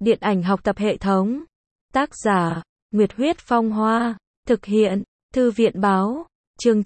Điện ảnh học tập hệ thống. Tác giả, Nguyệt Huyết Phong Hoa. Thực hiện, Thư viện Báo. Chương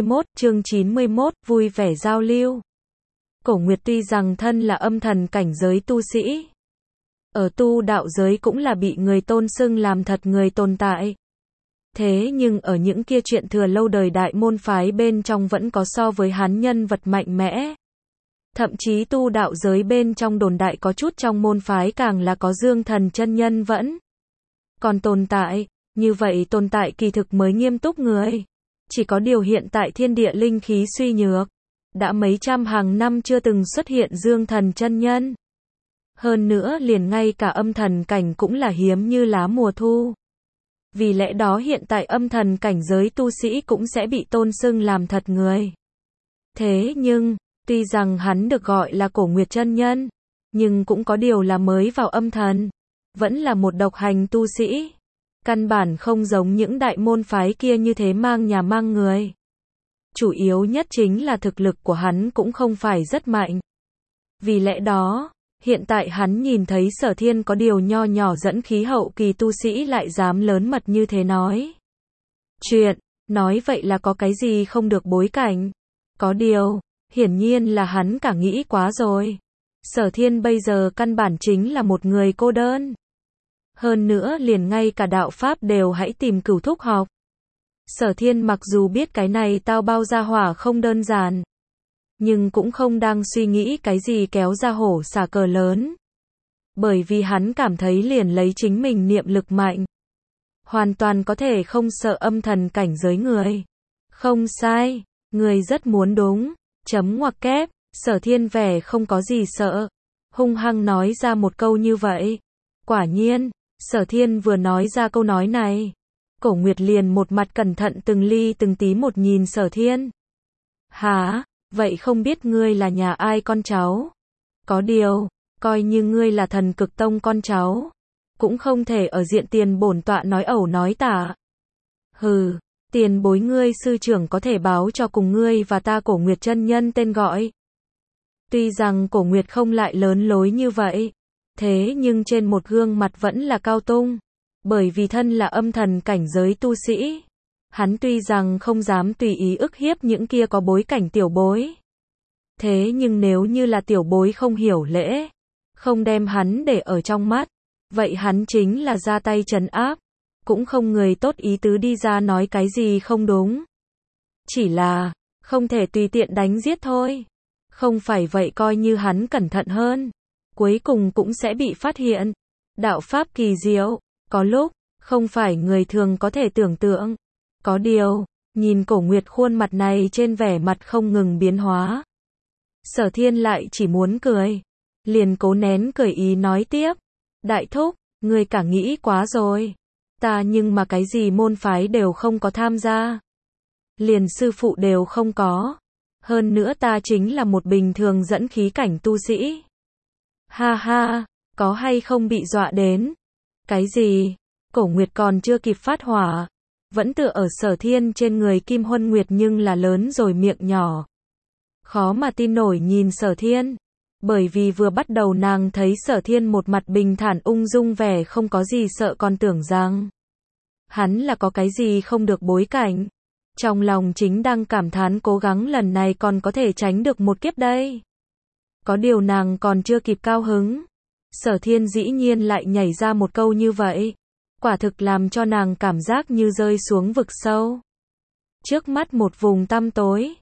91, vui vẻ giao lưu. Cổ Nguyệt tuy rằng thân là âm thần cảnh giới tu sĩ, ở tu đạo giới cũng là bị người tôn xưng làm thật người tồn tại. Thế nhưng ở những kia chuyện thừa lâu đời đại môn phái bên trong vẫn có so với hắn nhân vật mạnh mẽ. Thậm chí tu đạo giới bên trong đồn đại có chút trong môn phái càng là có Dương Thần chân nhân vẫn còn tồn tại, như vậy tồn tại kỳ thực mới nghiêm túc người. Chỉ có điều hiện tại thiên địa linh khí suy nhược, đã mấy trăm hàng năm chưa từng xuất hiện Dương Thần chân nhân. Hơn nữa liền ngay cả âm thần cảnh cũng là hiếm như lá mùa thu. Vì lẽ đó hiện tại âm thần cảnh giới tu sĩ cũng sẽ bị tôn xưng làm thật người. Thế nhưng, tuy rằng hắn được gọi là Cổ Nguyệt chân nhân, nhưng cũng có điều là mới vào âm thần, vẫn là một độc hành tu sĩ. Căn bản không giống những đại môn phái kia như thế mang nhà mang người. Chủ yếu nhất chính là thực lực của hắn cũng không phải rất mạnh. Vì lẽ đó, hiện tại hắn nhìn thấy Sở Thiên có điều nho nhỏ dẫn khí hậu kỳ tu sĩ lại dám lớn mật như thế nói chuyện, nói vậy là có cái gì không được bối cảnh. Có điều, hiển nhiên là hắn cả nghĩ quá rồi. Sở Thiên bây giờ căn bản chính là một người cô đơn. Hơn nữa liền ngay cả đạo Pháp đều hãy tìm Cửu Thúc học. Sở Thiên mặc dù biết cái này tao bao ra hỏa không đơn giản, nhưng cũng không đang suy nghĩ cái gì kéo ra hổ xả cờ lớn. Bởi vì hắn cảm thấy liền lấy chính mình niệm lực mạnh, hoàn toàn có thể không sợ âm thần cảnh giới người. Không sai, người rất muốn đúng. Chấm ngoặc kép, Sở Thiên vẻ không có gì sợ, hung hăng nói ra một câu như vậy. Quả nhiên, Sở Thiên vừa nói ra câu nói này, Cổ Nguyệt liền một mặt cẩn thận từng ly từng tí một nhìn Sở Thiên. Hả, vậy không biết ngươi là nhà ai con cháu? Có điều, coi như ngươi là Thần Cực Tông con cháu, cũng không thể ở diện tiền bổn tọa nói ẩu nói tả. Hừ, tiền bối ngươi sư trưởng có thể báo cho cùng ngươi và ta Cổ Nguyệt chân nhân tên gọi. Tuy rằng Cổ Nguyệt không lại lớn lối như vậy, thế nhưng trên một gương mặt vẫn là cao tung. Bởi vì thân là âm thần cảnh giới tu sĩ, hắn tuy rằng không dám tùy ý ức hiếp những kia có bối cảnh tiểu bối. Thế nhưng nếu như là tiểu bối không hiểu lễ, không đem hắn để ở trong mắt, vậy hắn chính là ra tay trấn áp, cũng không người tốt ý tứ đi ra nói cái gì không đúng. Chỉ là, không thể tùy tiện đánh giết thôi. Không phải vậy coi như hắn cẩn thận hơn, cuối cùng cũng sẽ bị phát hiện. Đạo Pháp kỳ diệu, có lúc, không phải người thường có thể tưởng tượng. Có điều, nhìn Cổ Nguyệt khuôn mặt này trên vẻ mặt không ngừng biến hóa, Sở Thiên lại chỉ muốn cười, liền cố nén cười ý nói tiếp. Đại thúc, ngươi cả nghĩ quá rồi. Ta nhưng mà cái gì môn phái đều không có tham gia. Liền sư phụ đều không có. Hơn nữa ta chính là một bình thường dẫn khí cảnh tu sĩ. Ha ha, có hay không bị dọa đến? Cái gì? Cổ Nguyệt còn chưa kịp phát hỏa, vẫn tựa ở Sở Thiên trên người Kim Huân Nguyệt nhưng là lớn rồi miệng nhỏ. Khó mà tin nổi nhìn Sở Thiên, bởi vì vừa bắt đầu nàng thấy Sở Thiên một mặt bình thản ung dung vẻ không có gì sợ còn tưởng rằng hắn là có cái gì không được bối cảnh. Trong lòng chính đang cảm thán cố gắng lần này còn có thể tránh được một kiếp đây. Có điều nàng còn chưa kịp cao hứng, Sở Thiên dĩ nhiên lại nhảy ra một câu như vậy. Quả thực làm cho nàng cảm giác như rơi xuống vực sâu. Trước mắt một vùng tăm tối.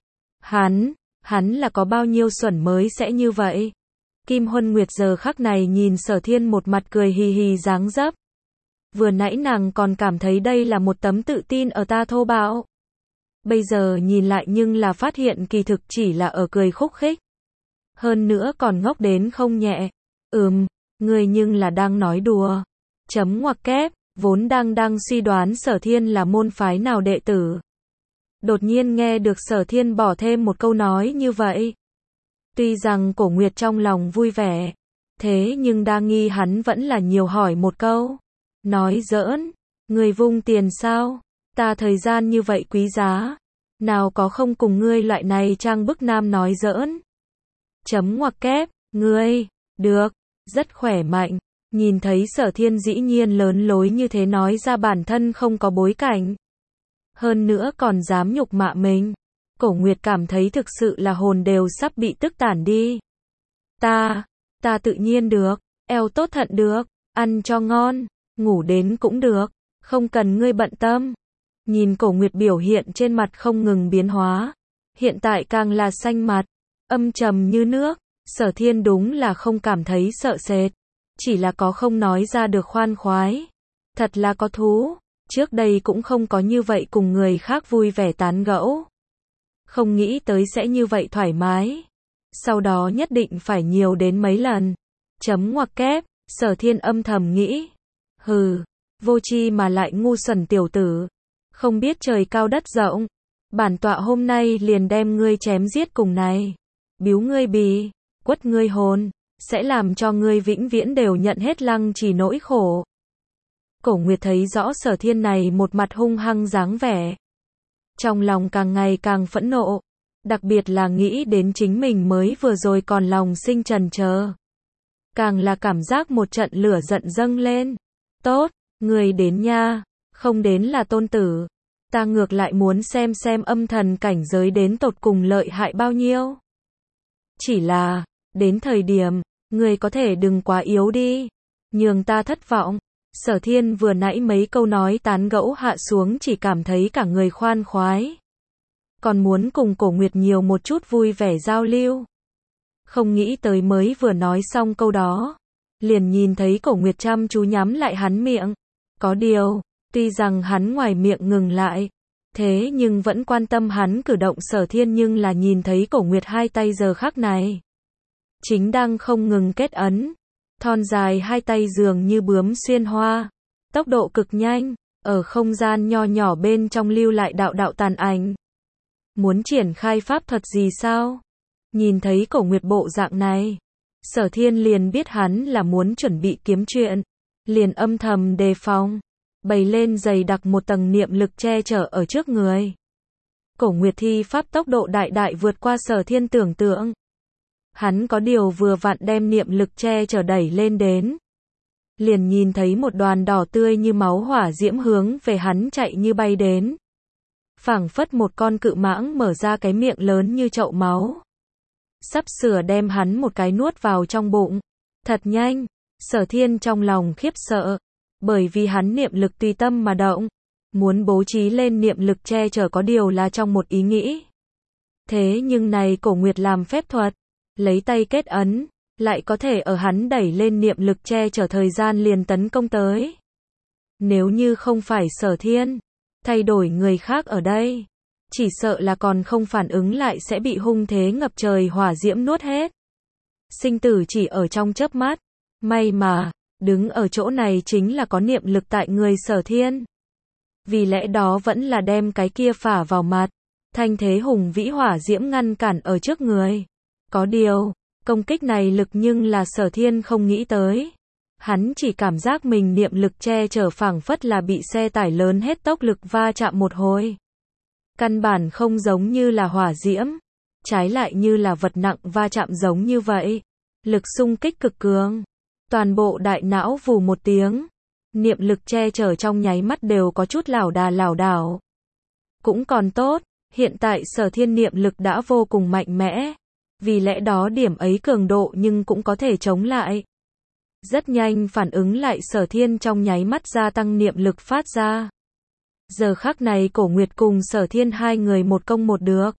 Hắn là có bao nhiêu xuẩn mới sẽ như vậy? Kim Huân Nguyệt giờ khắc này nhìn Sở Thiên một mặt cười hì hì dáng dấp. Vừa nãy nàng còn cảm thấy đây là một tấm tự tin ở ta thô bạo. Bây giờ nhìn lại nhưng là phát hiện kỳ thực chỉ là ở cười khúc khích. Hơn nữa còn ngốc đến không nhẹ. Ngươi nhưng là đang nói đùa. Chấm ngoặc kép, vốn đang suy đoán Sở Thiên là môn phái nào đệ tử. Đột nhiên nghe được Sở Thiên bỏ thêm một câu nói như vậy. Tuy rằng Cổ Nguyệt trong lòng vui vẻ, thế nhưng đa nghi hắn vẫn là nhiều hỏi một câu. Nói giỡn, người vung tiền sao? Ta thời gian như vậy quý giá, nào có không cùng ngươi loại này trang bức nam nói giỡn. Chấm ngoặc kép, ngươi, được, rất khỏe mạnh. Nhìn thấy Sở Thiên dĩ nhiên lớn lối như thế nói ra bản thân không có bối cảnh. Hơn nữa còn dám nhục mạ mình. Cổ Nguyệt cảm thấy thực sự là hồn đều sắp bị tức tản đi. Ta tự nhiên được, eo tốt thận được, ăn cho ngon, ngủ đến cũng được, không cần ngươi bận tâm. Nhìn Cổ Nguyệt biểu hiện trên mặt không ngừng biến hóa, hiện tại càng là xanh mặt, âm trầm như nước, Sở Thiên đúng là không cảm thấy sợ sệt, chỉ là có không nói ra được khoan khoái. Thật là có thú, trước đây cũng không có như vậy cùng người khác vui vẻ tán gẫu. Không nghĩ tới sẽ như vậy thoải mái. Sau đó nhất định phải nhiều đến mấy lần. Chấm ngoặc kép, Sở Thiên âm thầm nghĩ. Hừ, vô tri mà lại ngu xuẩn tiểu tử. Không biết trời cao đất rộng. Bản tọa hôm nay liền đem ngươi chém giết cùng này. Biếu ngươi bì, quất ngươi hồn, sẽ làm cho ngươi vĩnh viễn đều nhận hết lăng trì nỗi khổ. Cổ Nguyệt thấy rõ Sở Thiên này một mặt hung hăng dáng vẻ. Trong lòng càng ngày càng phẫn nộ. Đặc biệt là nghĩ đến chính mình mới vừa rồi còn lòng sinh chần chờ. Càng là cảm giác một trận lửa giận dâng lên. Tốt, người đến nha, không đến là tôn tử. Ta ngược lại muốn xem âm thần cảnh giới đến tột cùng lợi hại bao nhiêu. Chỉ là, đến thời điểm, người có thể đừng quá yếu đi. Nhường ta thất vọng. Sở Thiên vừa nãy mấy câu nói tán gẫu hạ xuống chỉ cảm thấy cả người khoan khoái. Còn muốn cùng Cổ Nguyệt nhiều một chút vui vẻ giao lưu. Không nghĩ tới mới vừa nói xong câu đó. Liền nhìn thấy Cổ Nguyệt chăm chú nhắm lại hắn miệng. Có điều, tuy rằng hắn ngoài miệng ngừng lại. Thế nhưng vẫn quan tâm hắn cử động Sở Thiên nhưng là nhìn thấy Cổ Nguyệt hai tay giờ khắc này. Chính đang không ngừng kết ấn. Thon dài hai tay dường như bướm xuyên hoa. Tốc độ cực nhanh. Ở không gian nho nhỏ bên trong lưu lại đạo đạo tàn ảnh. Muốn triển khai pháp thuật gì sao? Nhìn thấy Cổ Nguyệt bộ dạng này, Sở Thiên liền biết hắn là muốn chuẩn bị kiếm chuyện, liền âm thầm đề phòng, bày lên dày đặc một tầng niệm lực che chở ở trước người. Cổ Nguyệt thi pháp tốc độ đại vượt qua Sở Thiên tưởng tượng. Hắn có điều vừa vặn đem niệm lực che chở đẩy lên đến, liền nhìn thấy một đoàn đỏ tươi như máu hỏa diễm hướng về hắn chạy như bay đến. Phảng phất một con cự mãng mở ra cái miệng lớn như chậu máu. Sắp sửa đem hắn một cái nuốt vào trong bụng. Thật nhanh, Sở Thiên trong lòng khiếp sợ. Bởi vì hắn niệm lực tùy tâm mà động. Muốn bố trí lên niệm lực che chở có điều là trong một ý nghĩ. Thế nhưng này Cổ Nguyệt làm phép thuật. Lấy tay kết ấn. Lại có thể ở hắn đẩy lên niệm lực che chở thời gian liền tấn công tới. Nếu như không phải Sở Thiên. Thay đổi người khác ở đây, chỉ sợ là còn không phản ứng lại sẽ bị hung thế ngập trời hỏa diễm nuốt hết. Sinh tử chỉ ở trong chớp mắt. May mà, đứng ở chỗ này chính là có niệm lực tại người Sở Thiên. Vì lẽ đó vẫn là đem cái kia phả vào mặt. Thanh thế hùng vĩ hỏa diễm ngăn cản ở trước người. Có điều, công kích này lực nhưng là Sở Thiên không nghĩ tới. Hắn chỉ cảm giác mình niệm lực che chở phảng phất là bị xe tải lớn hết tốc lực va chạm một hồi. Căn bản không giống như là hỏa diễm, trái lại như là vật nặng va chạm giống như vậy. Lực xung kích cực cường. Toàn bộ đại não vù một tiếng. Niệm lực che chở trong nháy mắt đều có chút lảo đảo. Cũng còn tốt, hiện tại Sở Thiên niệm lực đã vô cùng mạnh mẽ. Vì lẽ đó điểm ấy cường độ nhưng cũng có thể chống lại. Rất nhanh phản ứng lại Sở Thiên trong nháy mắt gia tăng niệm lực phát ra. Giờ khắc này Cổ Nguyệt cùng Sở Thiên hai người một công một được.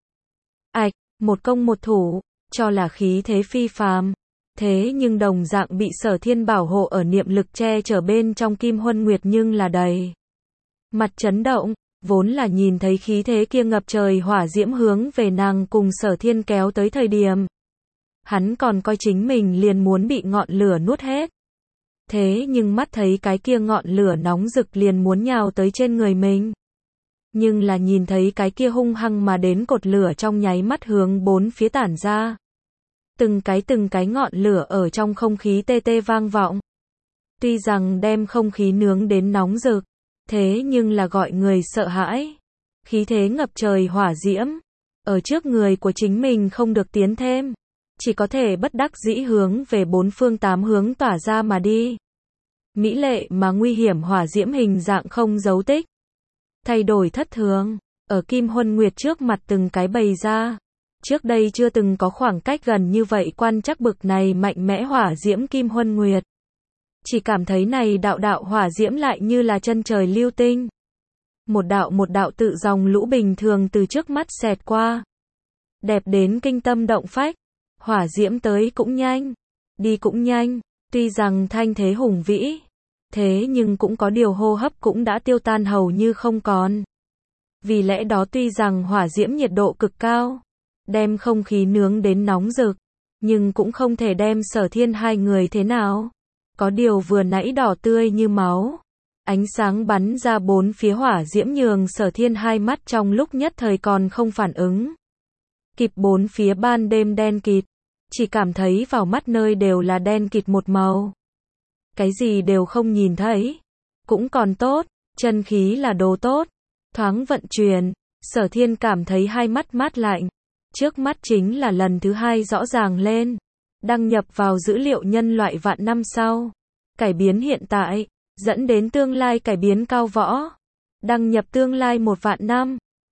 Một công một thủ, cho là khí thế phi phàm. Thế nhưng đồng dạng bị Sở Thiên bảo hộ ở niệm lực che chở bên trong Kim Huân Nguyệt nhưng là đầy. Mặt chấn động, vốn là nhìn thấy khí thế kia ngập trời hỏa diễm hướng về nàng cùng Sở Thiên kéo tới thời điểm. Hắn còn coi chính mình liền muốn bị ngọn lửa nuốt hết. Thế nhưng mắt thấy cái kia ngọn lửa nóng rực liền muốn nhào tới trên người mình. Nhưng là nhìn thấy cái kia hung hăng mà đến cột lửa trong nháy mắt hướng bốn phía tản ra. Từng cái ngọn lửa ở trong không khí tê tê vang vọng. Tuy rằng đem không khí nướng đến nóng rực, thế nhưng là gọi người sợ hãi. Khí thế ngập trời hỏa diễm, ở trước người của chính mình không được tiến thêm. Chỉ có thể bất đắc dĩ hướng về bốn phương tám hướng tỏa ra mà đi. Mỹ lệ mà nguy hiểm hỏa diễm hình dạng không dấu tích. Thay đổi thất thường. Ở Kim Huân Nguyệt trước mặt từng cái bày ra. Trước đây chưa từng có khoảng cách gần như vậy quan trắc bực này mạnh mẽ hỏa diễm Kim Huân Nguyệt. Chỉ cảm thấy này đạo đạo hỏa diễm lại như là chân trời lưu tinh. Một đạo tự dòng lũ bình thường từ trước mắt xẹt qua. Đẹp đến kinh tâm động phách. Hỏa diễm tới cũng nhanh. Đi cũng nhanh. Tuy rằng thanh thế hùng vĩ. Thế nhưng cũng có điều hô hấp cũng đã tiêu tan hầu như không còn. Vì lẽ đó tuy rằng hỏa diễm nhiệt độ cực cao. Đem không khí nướng đến nóng rực. Nhưng cũng không thể đem Sở Thiên hai người thế nào. Có điều vừa nãy đỏ tươi như máu. Ánh sáng bắn ra bốn phía hỏa diễm nhường Sở Thiên hai mắt trong lúc nhất thời còn không phản ứng. Kịp bốn phía ban đêm đen kịt. Chỉ cảm thấy vào mắt nơi đều là đen kịt một màu. Cái gì đều không nhìn thấy. Cũng còn tốt, chân khí là đồ tốt. Thoáng vận chuyển, Sở Thiên cảm thấy hai mắt mát lạnh. Trước mắt chính là lần thứ hai rõ ràng lên. Đăng nhập vào dữ liệu nhân loại vạn năm sau. Cải biến hiện tại, dẫn đến tương lai cải biến cao võ. Đăng nhập tương lai 1 vạn năm.